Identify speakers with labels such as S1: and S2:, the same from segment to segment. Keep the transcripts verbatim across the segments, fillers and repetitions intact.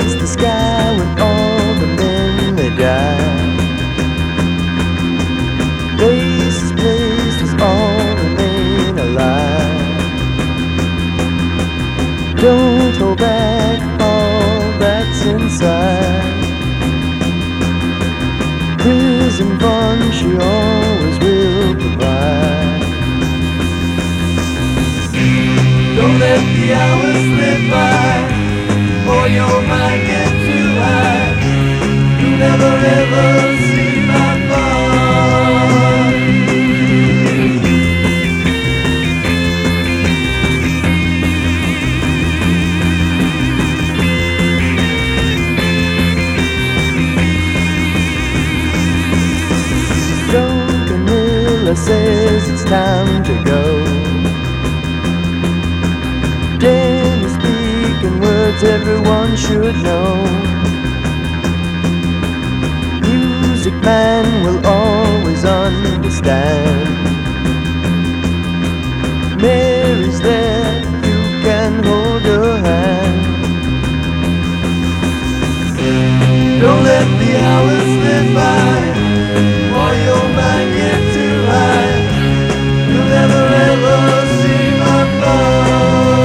S1: It's the sky when all the men they die. Places, places all remain alive. Don't hold back all that's inside. Prison fun she always will provide. Don't let the hours slip by, or your mind get too high. You'll never ever see my fun. Duncan Miller says it's time to go. Danny speaking words everyone should know. Music man will always understand. Mary's there, you can hold her hand. Don't let the hours slip by, or your mind get too high. You'll never ever see my fun.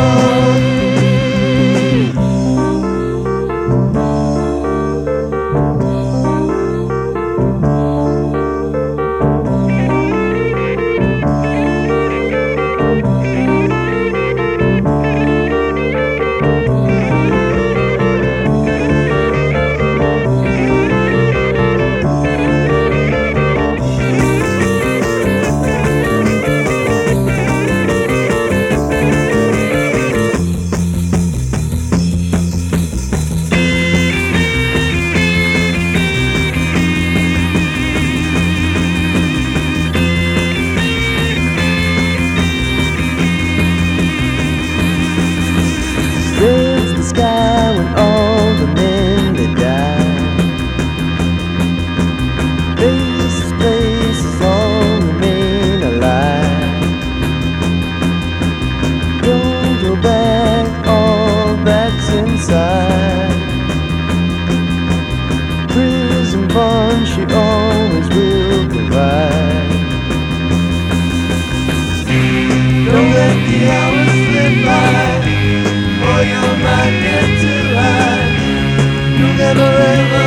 S1: It's the sky when all the men they die. Places, places all remain alive. Don't go back all that's inside. Prison fun she always will provide. Don't let the hours slip by, or your mind get too high. You'll never ever